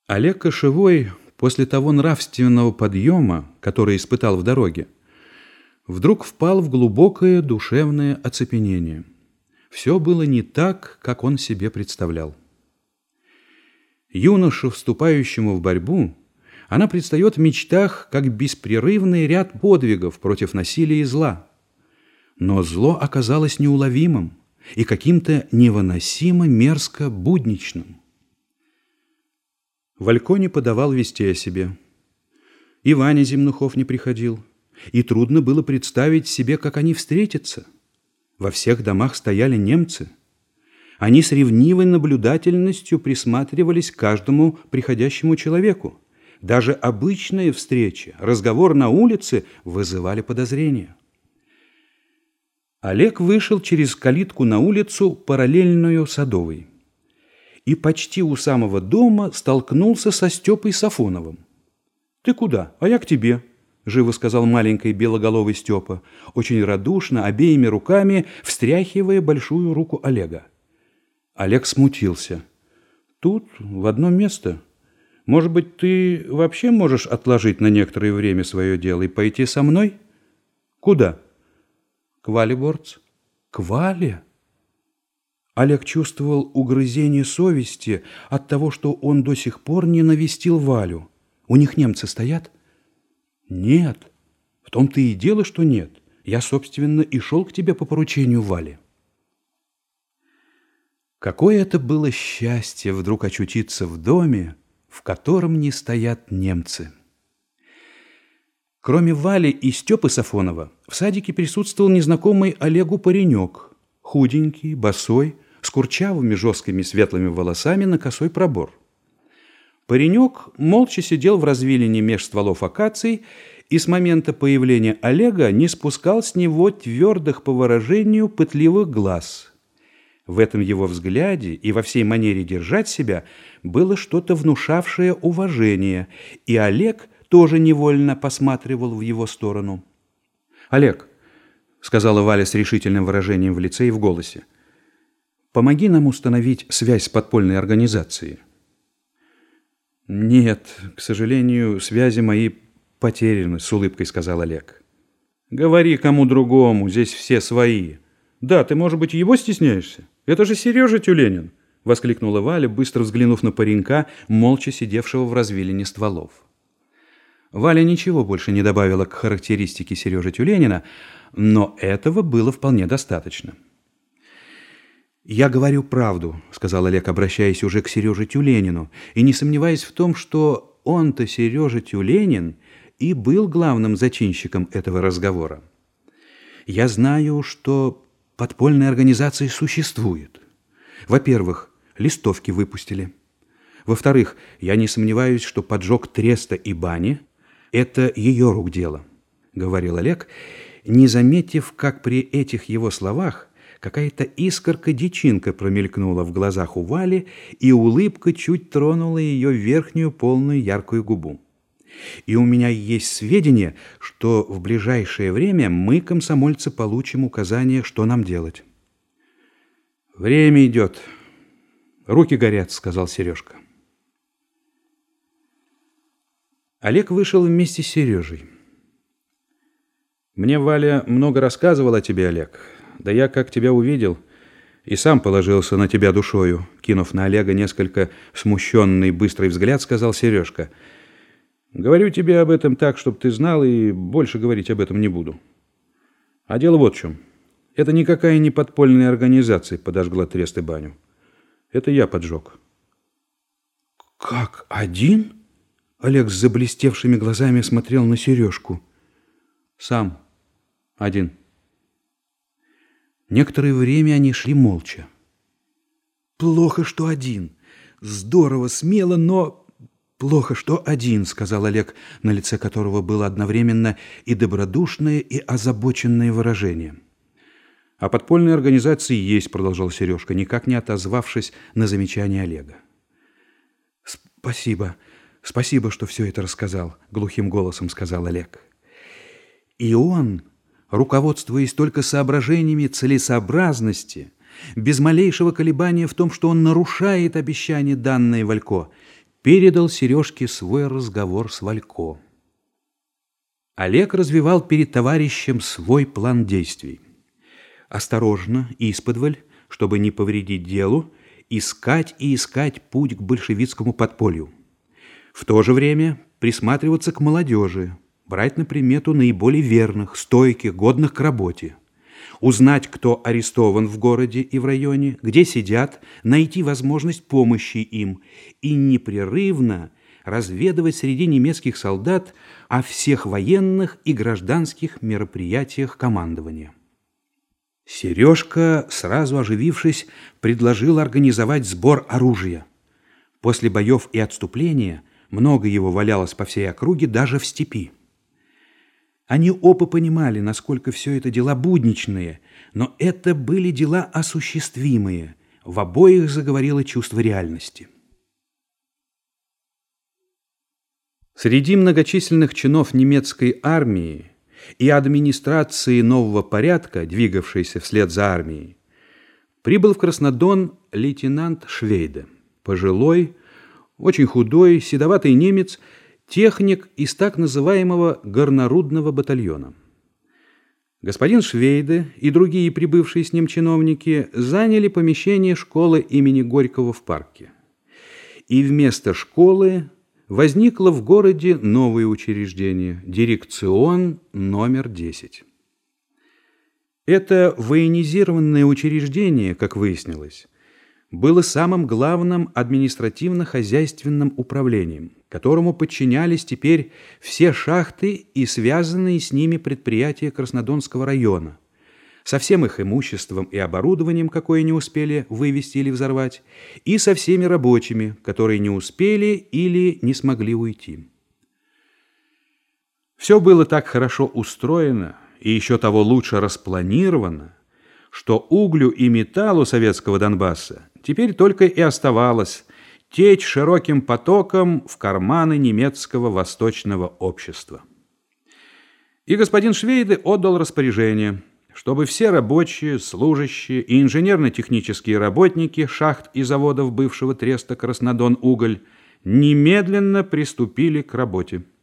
Олег Кошевой после того нравственного подъема, который испытал в дороге, вдруг впал в глубокое душевное оцепенение. Все было не так, как он себе представлял. Юноше, вступающему в борьбу, она предстает в мечтах как беспрерывный ряд подвигов против насилия и зла. Но зло оказалось неуловимым и каким-то невыносимо мерзко будничным. Валько не подавал вести о себе. И Ваня Земнухов не приходил. И трудно было представить себе, как они встретятся. Во всех домах стояли немцы. Они с ревнивой наблюдательностью присматривались к каждому приходящему человеку. Даже обычные встречи, разговор на улице вызывали подозрения. Олег вышел через калитку на улицу, параллельную Садовой, и почти у самого дома столкнулся со Степой Сафоновым. «Ты куда? А я к тебе», — живо сказал маленький белоголовый Степа, очень радушно, обеими руками встряхивая большую руку Олега. Олег смутился. «Тут, в одно место. Может быть, ты вообще можешь отложить на некоторое время свое дело и пойти со мной?» «Куда?» «К Вале Борц». «К Вале?» Олег чувствовал угрызение совести от того, что он до сих пор не навестил Валю. «У них немцы стоят?» «Нет. В том-то и дело, что нет. Я, собственно, и шел к тебе по поручению Вали». Какое это было счастье вдруг очутиться в доме, в котором не стоят немцы. Кроме Вали и Степы Сафонова, в садике присутствовал незнакомый Олегу паренек, худенький, босой, с курчавыми жесткими светлыми волосами на косой пробор. Паренек молча сидел в развилине меж стволов акаций и с момента появления Олега не спускал с него твердых по выражению пытливых глаз. В этом его взгляде и во всей манере держать себя было что-то внушавшее уважение, и Олег тоже невольно посматривал в его сторону. «Олег», — сказала Валя с решительным выражением в лице и в голосе, — «помоги нам установить связь с подпольной организацией». «Нет, к сожалению, связи мои потеряны», — с улыбкой сказал Олег. «Говори кому другому, здесь все свои». «Да, ты, может быть, его стесняешься? Это же Сережа Тюленин!» — воскликнула Валя, быстро взглянув на паренька, молча сидевшего в развилине стволов. Валя ничего больше не добавила к характеристике Сережи Тюленина, но этого было вполне достаточно. «Я говорю правду», — сказал Олег, обращаясь уже к Сереже Тюленину, и не сомневаясь в том, что он-то, Сережа Тюленин, и был главным зачинщиком этого разговора. «Я знаю, что подпольная организация существует. Во-первых, листовки выпустили. Во-вторых, я не сомневаюсь, что поджог треста и бани — это ее рук дело», — говорил Олег, не заметив, как при этих его словах какая-то искорка-дичинка промелькнула в глазах у Вали, и улыбка чуть тронула ее верхнюю полную яркую губу. «И у меня есть сведения, что в ближайшее время мы, комсомольцы, получим указание, что нам делать». «Время идет. Руки горят», — сказал Сережка. Олег вышел вместе с Сережей. «Мне Валя много рассказывала о тебе, Олег. Да я, как тебя увидел, и сам положился на тебя душою», — кинув на Олега несколько смущенный быстрый взгляд, сказал Сережка. «Говорю тебе об этом так, чтобы ты знал, и больше говорить об этом не буду. А дело вот в чем. Это никакая не подпольная организация подожгла трест и баню. Это я поджег». «Как, один?» Олег с заблестевшими глазами смотрел на Сережку. «Сам. Один». Некоторое время они шли молча. «Плохо, что один. Здорово, смело, но плохо, что один», — сказал Олег, на лице которого было одновременно и добродушное, и озабоченное выражение. «А подпольная организация есть», — продолжал Сережка, никак не отозвавшись на замечание Олега. «Спасибо, спасибо, что все это рассказал», — глухим голосом сказал Олег. И он, руководствуясь только соображениями целесообразности, без малейшего колебания в том, что он нарушает обещание, данное Валько, передал Сережке свой разговор с Валько. Олег развивал перед товарищем свой план действий. Осторожно, исподволь, чтобы не повредить делу, искать и искать путь к большевистскому подполью. В то же время присматриваться к молодежи, брать на примету наиболее верных, стойких, годных к работе. Узнать, кто арестован в городе и в районе, где сидят, найти возможность помощи им и непрерывно разведывать среди немецких солдат о всех военных и гражданских мероприятиях командования. Сережка, сразу оживившись, предложил организовать сбор оружия. После боев и отступления много его валялось по всей округе, даже в степи. Они оба понимали, насколько все это дела будничные, но это были дела осуществимые. В обоих заговорило чувство реальности. Среди многочисленных чинов немецкой армии и администрации нового порядка, двигавшейся вслед за армией, прибыл в Краснодон лейтенант Швейде, пожилой, очень худой, седоватый немец, техник из так называемого горнорудного батальона. Господин Швейде и другие прибывшие с ним чиновники заняли помещение школы имени Горького в парке. И вместо школы возникло в городе новое учреждение – дирекцион номер 10. Это военизированное учреждение, как выяснилось, было самым главным административно-хозяйственным управлением, которому подчинялись теперь все шахты и связанные с ними предприятия Краснодонского района, со всем их имуществом и оборудованием, какое не успели вывести или взорвать, и со всеми рабочими, которые не успели или не смогли уйти. Все было так хорошо устроено и еще того лучше распланировано, что углю и металлу советского Донбасса теперь только и оставалось течь широким потоком в карманы немецкого восточного общества. И господин Швейде отдал распоряжение, чтобы все рабочие, служащие и инженерно-технические работники шахт и заводов бывшего треста «Краснодон-Уголь» немедленно приступили к работе.